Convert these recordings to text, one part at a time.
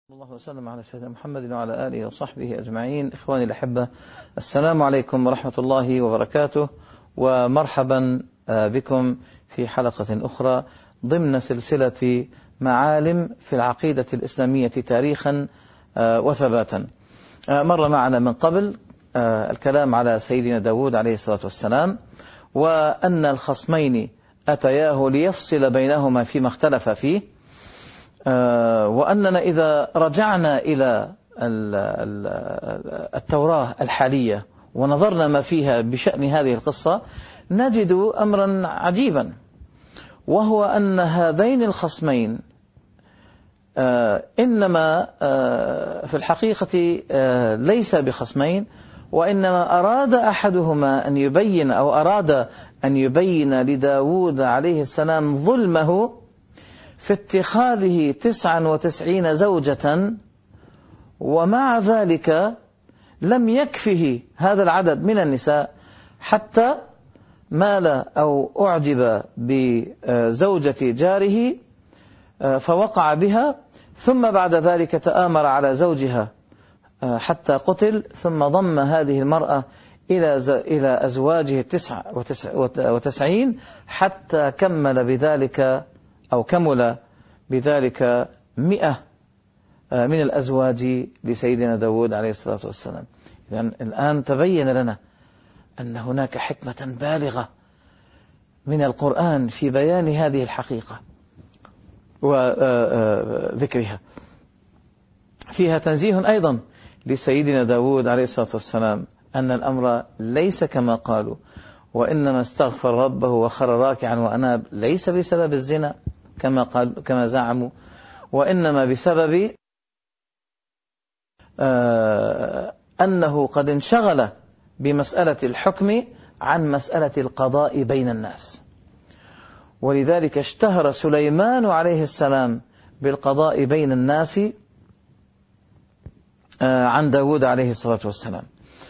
الله وسلم على سيدنا محمد وعلى آله وصحبه أجمعين. إخواني الأحبة، السلام عليكم ورحمة الله وبركاته، ومرحبا بكم في حلقة أخرى ضمن سلسلة معالم في العقيدة الإسلامية تاريخا وثباتا. مر معنا من قبل الكلام على سيدنا داود عليه الصلاة والسلام، وأن الخصمين أتياه ليفصل بينهما فيما اختلف فيه، وأننا إذا رجعنا إلى التوراة الحالية ونظرنا ما فيها بشأن هذه القصة نجد أمرا عجيبا، وهو أن هذين الخصمين إنما في الحقيقة ليس بخصمين، وإنما أراد أحدهما أن يبين أو أراد أن يبين لداود عليه السلام ظلمه في اتخاذه 99 زوجة، ومع ذلك لم يكفه هذا العدد من النساء حتى مال أو أعجب بزوجة جاره فوقع بها، ثم بعد ذلك تآمر على زوجها حتى قتل، ثم ضم هذه المرأة إلى أزواجه 99 حتى كمل بذلك 100 من الأزواج لسيدنا داود عليه الصلاة والسلام. إذن الآن تبين لنا أن هناك حكمة بالغة من القرآن في بيان هذه الحقيقة وذكرها. فيها تنزيه أيضا لسيدنا داود عليه الصلاة والسلام أن الأمر ليس كما قالوا، وإنما استغفر ربه وخر راكعا وأناب، ليس بسبب الزنا كما زعموا، وإنما بسبب أنه قد انشغل بمسألة الحكم عن مسألة القضاء بين الناس، ولذلك اشتهر سليمان عليه السلام بالقضاء بين الناس عن داود عليه الصلاة والسلام.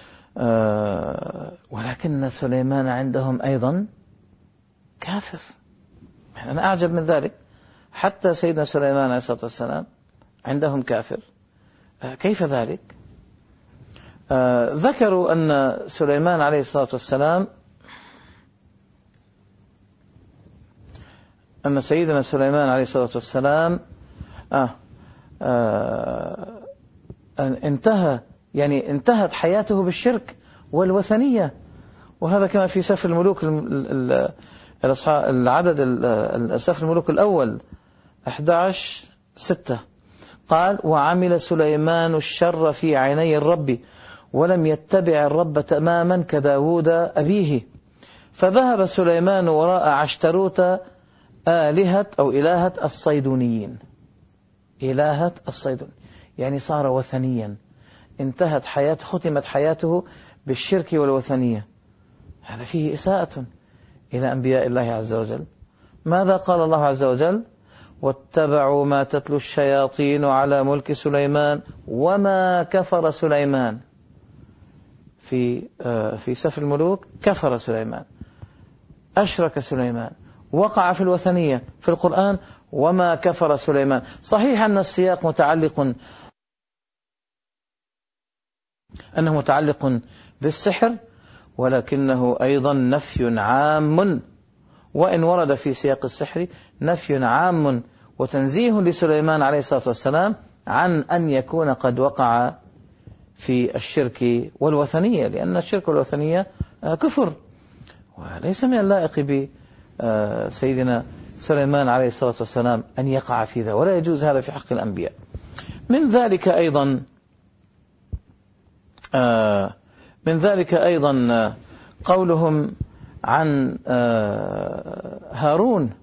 ولكن سليمان عندهم أيضا كافر. أنا أعجب من ذلك، حتى سيدنا سليمان عليه الصلاة والسلام عندهم كافر. كيف ذلك؟ ذكروا أن سليمان عليه الصلاة والسلام أن سيدنا سليمان عليه الصلاة والسلام انتهت حياته بالشرك والوثنية، وهذا كما في سفر الملوك العدد سفر الملوك الأول 11:6 قال: وعمل سليمان الشر في عيني الرب ولم يتبع الرب تماما كداود أبيه، فذهب سليمان وراء عشتروت إلهة الصيدونيين. إلهة الصيدون يعني صار وثنيا، ختمت حياته بالشرك والوثنية. هذا فيه إساءة إلى أنبياء الله عز وجل. ماذا قال الله عز وجل؟ واتبعوا ما تتلو الشياطين على ملك سليمان وما كفر سليمان. في سفر الملوك كفر سليمان، أشرك سليمان، وقع في الوثنية. في القرآن وما كفر سليمان. صحيح أن السياق متعلق بالسحر، ولكنه أيضا نفي عام، وإن ورد في سياق السحر نفي عام وتنزيه لسليمان عليه الصلاة والسلام عن أن يكون قد وقع في الشرك والوثنية، لأن الشرك والوثنية كفر، وليس من اللائق بسيدنا سليمان عليه الصلاة والسلام أن يقع في ذا، ولا يجوز هذا في حق الأنبياء. من ذلك أيضا قولهم عن هارون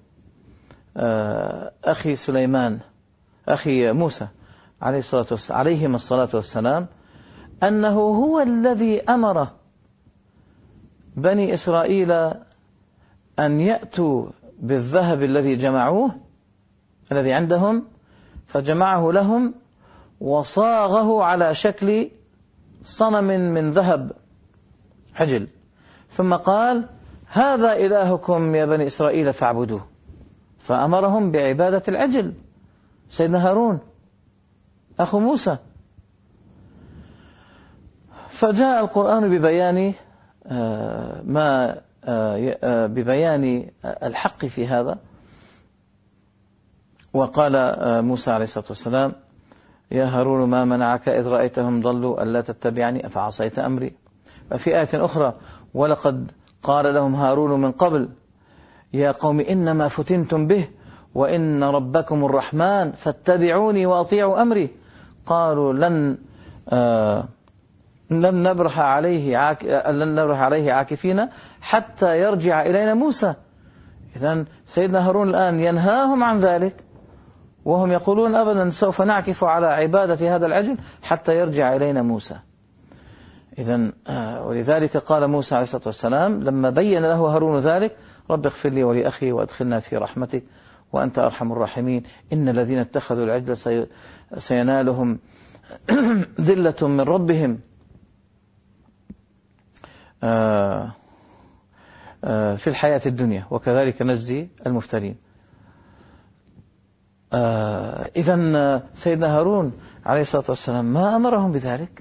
أخي سليمان أخي موسى عليهما الصلاة والسلام أنه هو الذي أمر بني إسرائيل أن يأتوا بالذهب الذي جمعوه الذي عندهم، فجمعه لهم وصاغه على شكل صنم من ذهب عجل، ثم قال: هذا إلهكم يا بني إسرائيل فاعبدوه، فأمرهم بعبادة العجل سيدنا هارون. أخو موسى. فجاء القرآن ببيان الحق في هذا، وقال موسى عليه الصلاة والسلام: يا هارون ما منعك إذ رأيتهم ضلوا ألا تتبعني أفعصيت أمري. وفي آية أخرى: ولقد قال لهم هارون من قبل يا قوم إنما فتنتم به وإن ربكم الرحمن فاتبعوني وأطيعوا أمري. قالوا لن نبرح عليه عاكفين حتى يرجع إلينا موسى. إذن سيدنا هارون الآن ينهاهم عن ذلك، وهم يقولون أبدا سوف نعكف على عبادة هذا العجل حتى يرجع إلينا موسى. إذن ولذلك قال موسى عليه الصلاة والسلام لما بين له هارون ذلك: رب اغفر لي ولأخي وأدخلنا في رحمتك وأنت أرحم الراحمين، إن الذين اتخذوا العجل سينالهم ذلة من ربهم في الحياة الدنيا وكذلك نجزي المفترين. إذن سيدنا هارون عليه الصلاة والسلام ما أمرهم بذلك.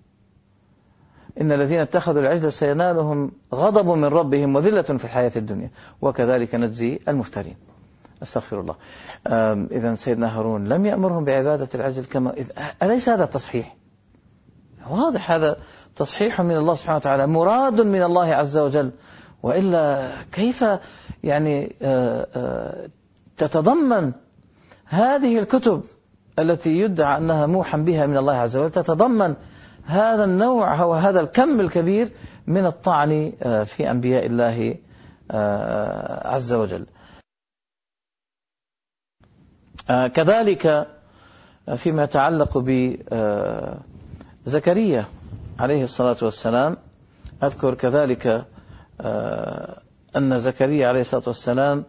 إن الذين اتخذوا العجل سينالهم غضب من ربهم وذلة في الحياة الدنيا وكذلك نجزي المفترين. أستغفر الله. إذن سيدنا هارون لم يأمرهم بعبادة العجل أليس هذا تصحيح؟ واضح هذا تصحيح من الله سبحانه وتعالى، مراد من الله عز وجل، وإلا كيف يعني تتضمن هذه الكتب التي يدعى أنها موحى بها من الله عز وجل تتضمن هذا النوع وهذا الكم الكبير من الطعن في أنبياء الله عز وجل. كذلك فيما يتعلق بزكريا عليه الصلاة والسلام، أذكر كذلك أن زكريا عليه الصلاة والسلام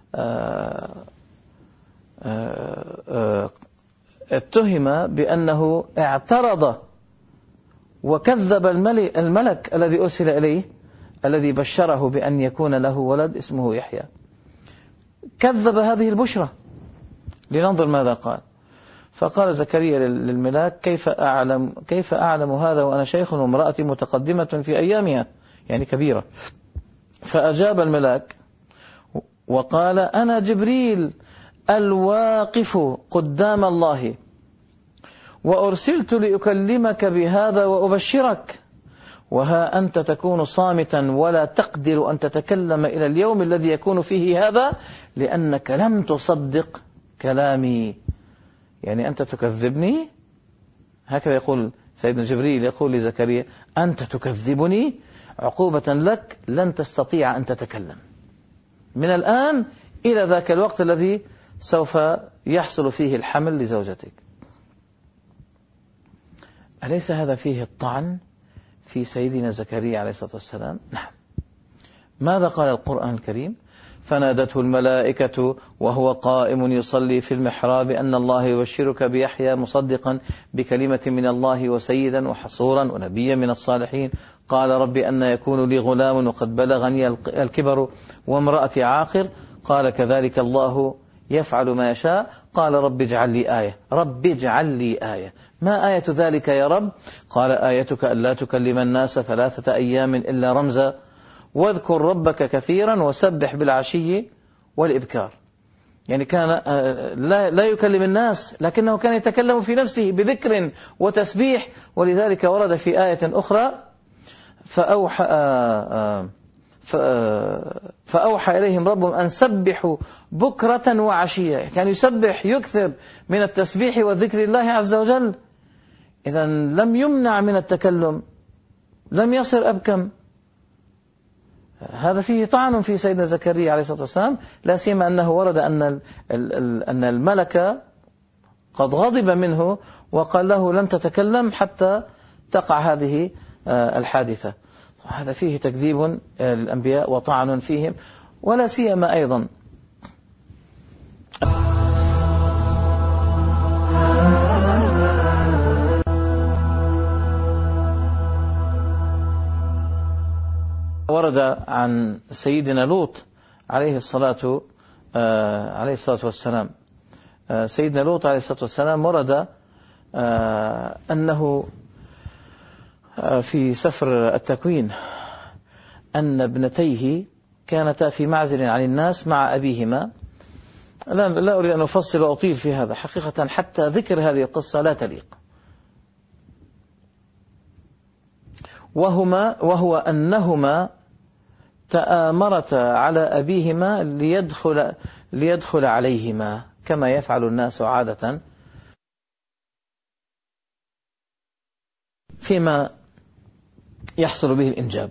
اتهم بأنه اعترض وكذب الملك الذي أرسل إليه الذي بشره بأن يكون له ولد اسمه يحيى. كذب هذه البشرى. لننظر ماذا قال. فقال زكريا للملاك: كيف أعلم هذا وأنا شيخ وامرأتي متقدمة في أيامها، يعني كبيرة. فأجاب الملاك وقال: أنا جبريل الواقف قدام الله، وأرسلت لأكلمك بهذا وأبشرك، وها أنت تكون صامتا ولا تقدر أن تتكلم إلى اليوم الذي يكون فيه هذا، لأنك لم تصدق كلامي. يعني أنت تكذبني، هكذا يقول سيدنا جبريل، يقول لزكريا: أنت تكذبني عقوبة لك، لن تستطيع أن تتكلم من الآن إلى ذاك الوقت الذي سوف يحصل فيه الحمل لزوجتك. أليس هذا فيه الطعن في سيدنا زكريا عليه الصلاة والسلام؟ نعم. ماذا قال القرآن الكريم؟ فنادته الملائكة وهو قائم يصلي في المحراب أن الله يبشرك بيحيى مصدقا بكلمة من الله وسيدا وحصورا ونبيا من الصالحين. قال: رب أن يكون لي غلام وقد بلغني الكبر وامرأتي عاقر. قال: كذلك الله يفعل ما يشاء. قال: رب اجعل لي آية. رب اجعل لي آية. ما آية ذلك يا رب؟ قال: آيتك ألا تكلم الناس 3 أيام إلا رمزا، واذكر ربك كثيرا وسبح بالعشي والإبكار. يعني كان لا يكلم الناس، لكنه كان يتكلم في نفسه بذكر وتسبيح. ولذلك ورد في آية أخرى: فأوحى إليهم ربهم أن سبحوا بكرة وعشية. كان يسبح، يكثر من التسبيح والذكر الله عز وجل. إذا لم يمنع من التكلم، لم يصر أبكم. هذا فيه طعن في سيدنا زكريا عليه الصلاة والسلام، لا سيما أنه ورد أن الملك قد غضب منه وقال له: لن تتكلم حتى تقع هذه الحادثة. هذا فيه تكذيب للأنبياء وطعن فيهم، ولا سيما أيضا ورد عن سيدنا لوط عليه الصلاة والسلام. سيدنا لوط عليه الصلاة والسلام ورد أنه في سفر التكوين أن ابنتيه كانتا في معزل عن الناس مع أبيهما. لا أريد أن أفصل وأطيل في هذا حقيقة، حتى ذكر هذه القصة لا تليق. وهو أنهما تآمرتا على أبيهما ليدخل عليهما كما يفعل الناس عادة فيما يحصل به الإنجاب.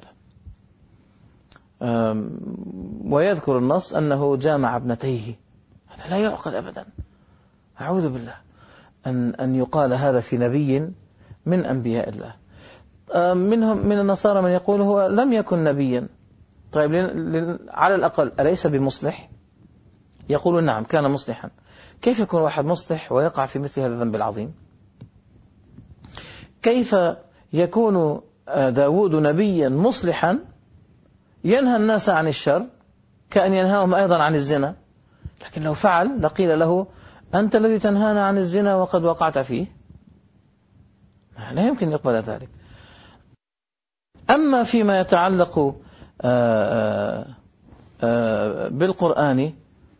ويذكر النص أنه جامع ابنتيه. هذا لا يعقل أبدا، أعوذ بالله أن يقال هذا في نبي من أنبياء الله. منهم من النصارى من يقول هو لم يكن نبيا. طيب على الأقل أليس بمصلح؟ يقول نعم كان مصلحا. كيف يكون واحد مصلح ويقع في مثل هذا الذنب العظيم؟ كيف يكون داود نبيا مصلحا ينهى الناس عن الشر كأن ينهاهم أيضا عن الزنا؟ لكن لو فعل لقيل له أنت الذي تنهانا عن الزنا وقد وقعت فيه. لا يمكن يقبل ذلك. أما فيما يتعلق بالقرآن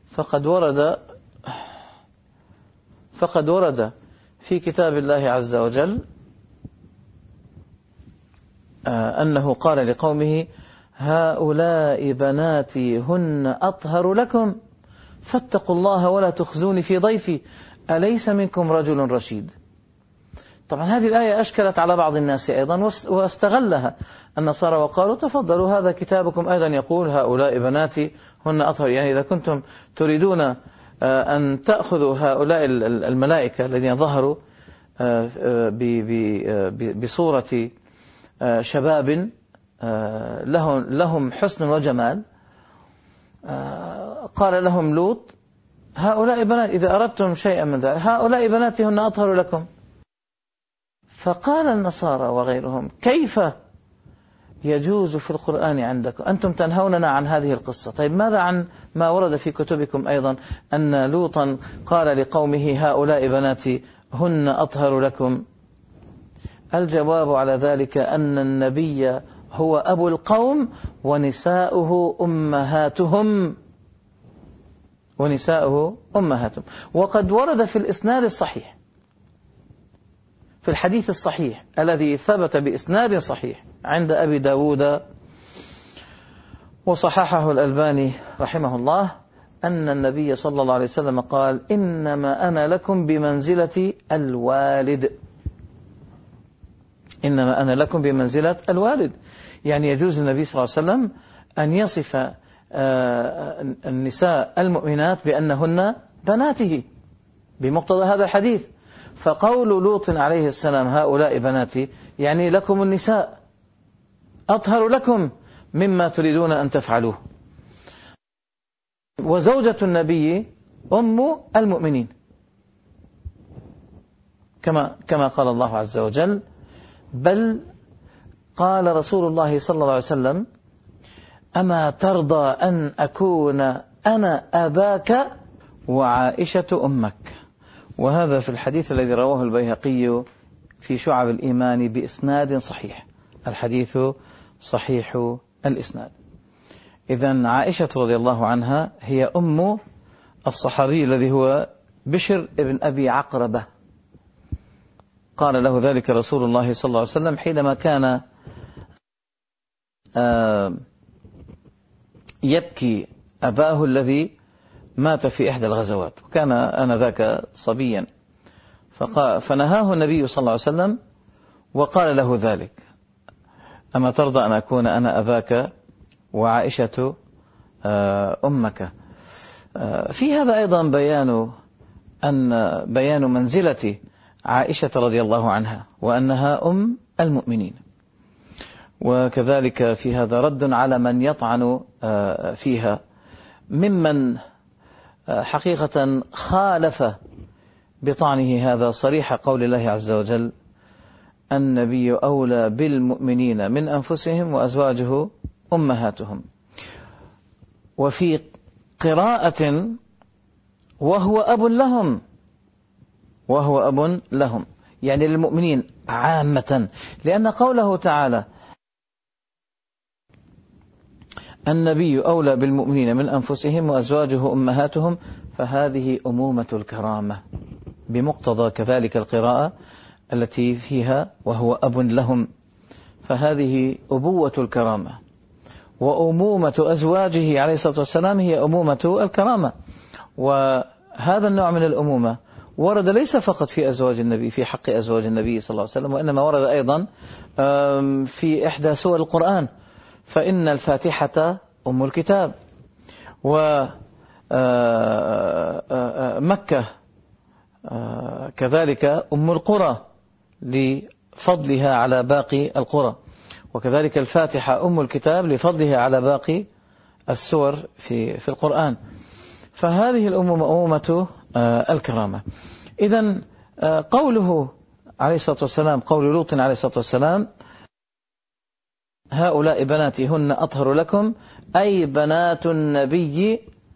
فقد ورد في كتاب الله عز وجل أنه قال لقومه هؤلاء بناتي هن أطهر لكم فاتقوا الله ولا تخزوني في ضيفي أليس منكم رجل رشيد. طبعا هذه الآية أشكلت على بعض الناس أيضا واستغلها النصارى وقالوا تفضلوا هذا كتابكم أيضا يقول هؤلاء بناتي هن أطهر. يعني إذا كنتم تريدون أن تأخذوا هؤلاء الملائكة الذين ظهروا بصورة شباب لهم حسن وجمال، قال لهم لوط هؤلاء بنات إذا أردتم شيئا من ذلك هؤلاء بناتي هن أطهر لكم. فقال النصارى وغيرهم كيف يجوز في القرآن عندكم أنتم تنهوننا عن هذه القصة؟ طيب ماذا عن ما ورد في كتبكم أيضا أن لوطا قال لقومه هؤلاء بناتي هن أطهر لكم؟ الجواب على ذلك أن النبي هو أبو القوم ونساؤه أمهاتهم وقد ورد في الإسناد الصحيح في الحديث الصحيح الذي ثبت بإسناد صحيح عند أبي داود وصححه الألباني رحمه الله أن النبي صلى الله عليه وسلم قال إنما أنا لكم بمنزلة الوالد. إنما أنا لكم بمنزلة الوالد، يعني يجوز للنبي صلى الله عليه وسلم أن يصف النساء المؤمنات بأنهن بناته بمقتضى هذا الحديث. فقول لوط عليه السلام هؤلاء بناتي يعني لكم النساء أطهر لكم مما تريدون أن تفعلوه. وزوجة النبي أم المؤمنين كما قال الله عز وجل بل قال رسول الله صلى الله عليه وسلم أما ترضى أن أكون أنا أباك وعائشة أمك. وهذا في الحديث الذي رواه البيهقي في شعب الإيمان بإسناد صحيح. الحديث صحيح الإسناد. إذن عائشة رضي الله عنها هي أم الصحابي الذي هو بشر ابن أبي عقربة. قال له ذلك رسول الله صلى الله عليه وسلم حينما كان يبكي أباه الذي مات في إحدى الغزوات وكان آنذاك صبيا، فنهاه النبي صلى الله عليه وسلم وقال له ذلك أما ترضى أن أكون أنا أباك وعائشة أمك. في هذا أيضا بيان منزلة عائشة رضي الله عنها وأنها أم المؤمنين. وكذلك في هذا رد على من يطعن فيها ممن حقيقة خالف بطعنه هذا صريح قول الله عز وجل النبي أولى بالمؤمنين من أنفسهم وأزواجه أمهاتهم. وفي قراءة وهو أب لهم يعني للمؤمنين عامة، لأن قوله تعالى النبي أولى بالمؤمنين من أنفسهم وأزواجه أمهاتهم، فهذه أمومة الكرامة بمقتضى كذلك القراءة التي فيها وهو أب لهم، فهذه أبوة الكرامة. وأمومة أزواجه عليه الصلاة والسلام هي أمومة الكرامة. وهذا النوع من الأمومة ورد ليس فقط في أزواج النبي، في حق أزواج النبي صلى الله عليه وسلم، وإنما ورد أيضا في إحدى سور القرآن، فإن الفاتحة أم الكتاب، ومكة كذلك أم القرى لفضلها على باقي القرى، وكذلك الفاتحة أم الكتاب لفضلها على باقي السور في القرآن. فهذه الأمومة أمومة الكرامة. إذن قوله عليه الصلاة والسلام، قول لوط عليه الصلاة والسلام هؤلاء بناتي هن أطهر لكم، أي بنات النبي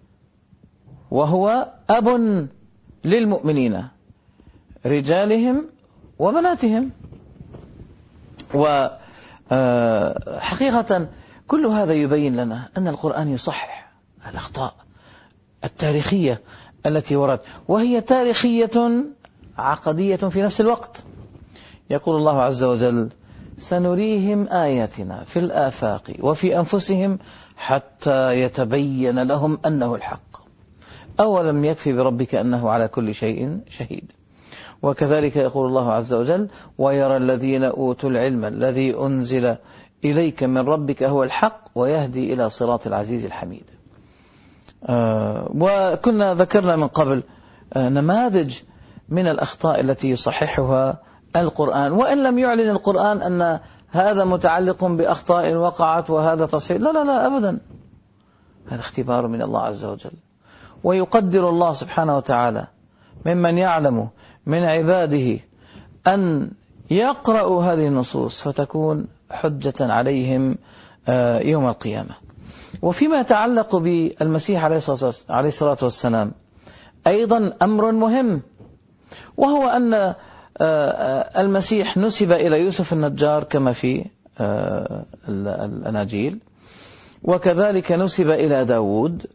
وهو أب للمؤمنين رجالهم وبناتهم. وحقيقة كل هذا يبين لنا أن القرآن يصحح الأخطاء التاريخية التي ورد، وهي تاريخية عقدية في نفس الوقت. يقول الله عز وجل سنريهم آياتنا في الآفاق وفي أنفسهم حتى يتبين لهم أنه الحق، أولم يكفي بربك أنه على كل شيء شهيد. وكذلك يقول الله عز وجل ويرى الذين أوتوا العلم الذي أنزل إليك من ربك هو الحق ويهدي إلى صراط العزيز الحميد. وكنا ذكرنا من قبل نماذج من الأخطاء التي يصححها القرآن، وإن لم يعلن القرآن أن هذا متعلق بأخطاء وقعت وهذا تصحيح، لا لا لا أبدا، هذا اختبار من الله عز وجل. ويقدر الله سبحانه وتعالى ممن يعلم من عباده أن يقرأوا هذه النصوص فتكون حجة عليهم يوم القيامة. وفيما يتعلق بالمسيح عليه الصلاة والسلام أيضا أمر مهم، وهو أن المسيح نسب إلى يوسف النجار كما في الأناجيل، وكذلك نسب إلى داود.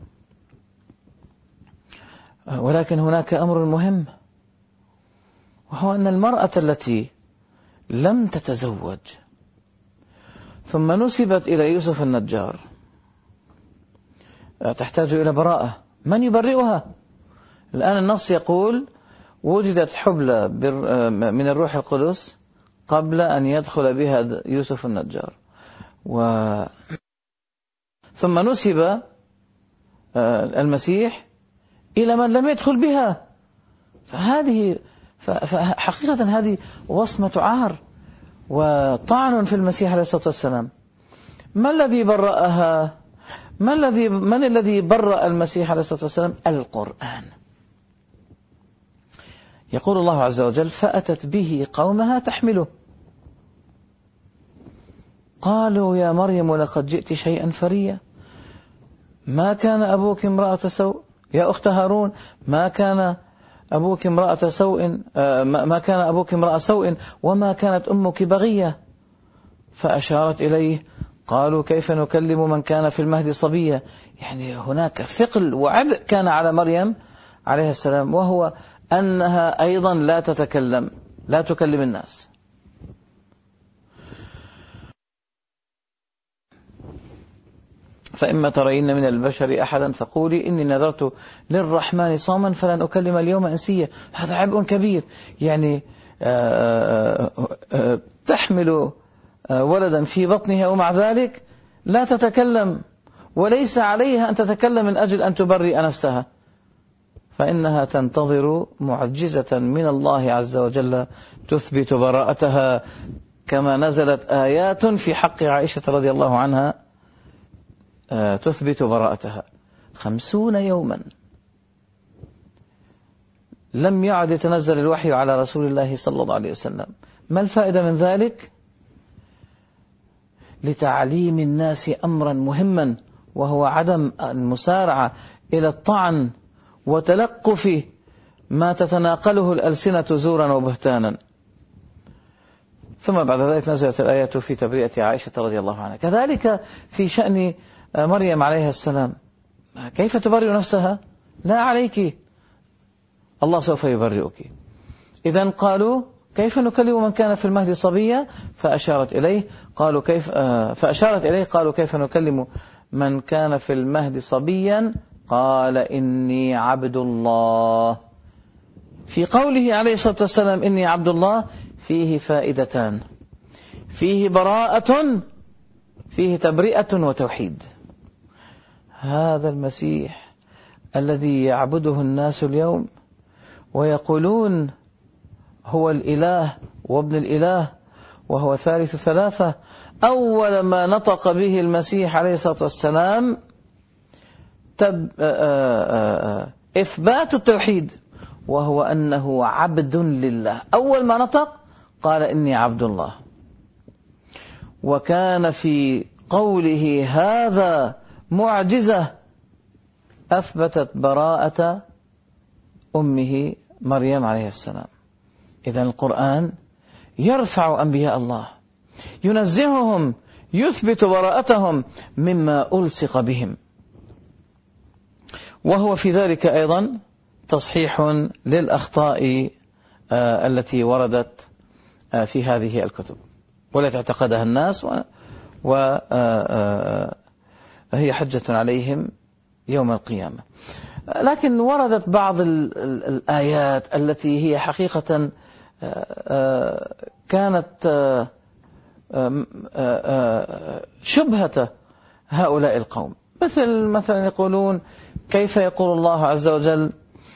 ولكن هناك أمر مهم، وهو أن المرأة التي لم تتزوج ثم نسبت إلى يوسف النجار تحتاج إلى براءة. من يبرئها؟ الآن النص يقول وجدت حبلى من الروح القدس قبل أن يدخل بها يوسف النجار، ثم نسب المسيح إلى من لم يدخل بها. فحقيقة هذه وصمة عار وطعن في المسيح عليه الصلاة والسلام. ما الذي برأها؟ من الذي برأ المسيح عليه الصلاة والسلام؟ القرآن. يقول الله عز وجل فأتت به قومها تحمله قالوا يا مريم لقد جئت شيئا فريا ما كان أبوك امرأة سوء. يا أخت هارون ما كان أبوك امرأة سوء، ما كان أبوك امرأة سوء وما كانت أمك بغية. فأشارت إليه قالوا كيف نكلم من كان في المهد صبيا. يعني هناك ثقل وعبء كان على مريم عليه السلام، وهو أنها أيضا لا تتكلم، لا تكلم الناس. فإما ترين من البشر أحدا فقولي إني نذرت للرحمن صوما فلن أكلم اليوم إنسيا. هذا عبء كبير، يعني تحمل ولدا في بطنها ومع ذلك لا تتكلم، وليس عليها أن تتكلم من أجل أن تبرئ نفسها، فإنها تنتظر معجزة من الله عز وجل تثبت براءتها، كما نزلت آيات في حق عائشة رضي الله عنها تثبت براءتها. 50 يوما لم يعد يتنزل الوحي على رسول الله صلى الله عليه وسلم. ما الفائدة من ذلك؟ لتعليم الناس أمرا مهما، وهو عدم المسارعة إلى الطعن وتلقف ما تتناقله الألسنة زورا وبهتانا. ثم بعد ذلك نزلت الآية في تبرئة عائشة رضي الله عنها. كذلك في شأن مريم عليها السلام، كيف تبرئ نفسها؟ لا عليك، الله سوف يبرئك. إذن قالوا كيف نكلم من كان في المهد صبيا؟ فأشارت إليه قالوا كيف نكلم من كان في المهد صبيا؟ قال إني عبد الله. في قوله عليه الصلاة والسلام إني عبد الله فيه فائدتان: فيه براءة، فيه تبرئة وتوحيد. هذا المسيح الذي يعبده الناس اليوم ويقولون هو الإله وابن الإله وهو ثالث ثلاثة، أول ما نطق به المسيح عليه الصلاة والسلام إثبات التوحيد، وهو أنه عبد لله. أول ما نطق قال إني عبد الله. وكان في قوله هذا معجزة أثبتت براءة أمه مريم عليه السلام. إذن القرآن يرفع أنبياء الله، ينزههم، يثبت براءتهم مما ألصق بهم، وهو في ذلك أيضا تصحيح للأخطاء التي وردت في هذه الكتب والتي اعتقدها الناس، وهي حجة عليهم يوم القيامة. لكن وردت بعض الآيات التي هي حقيقة كانت شبهة هؤلاء القوم، مثلا يقولون كيف يقول الله عز وجل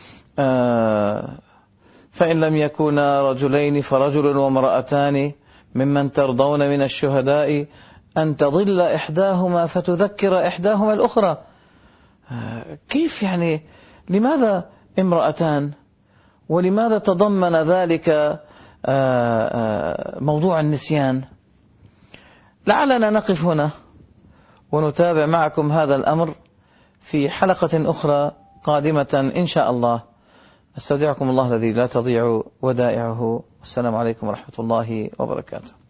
فإن لم يكونا رجلين فرجل وامرأتان ممن ترضون من الشهداء أن تضل إحداهما فتذكر إحداهما الأخرى. كيف يعني؟ لماذا امرأتان؟ ولماذا تضمن ذلك موضوع النسيان؟ لعلنا نقف هنا ونتابع معكم هذا الأمر في حلقة أخرى قادمة إن شاء الله. استودعكم الله الذي لا تضيع ودائعه. والسلام عليكم ورحمة الله وبركاته.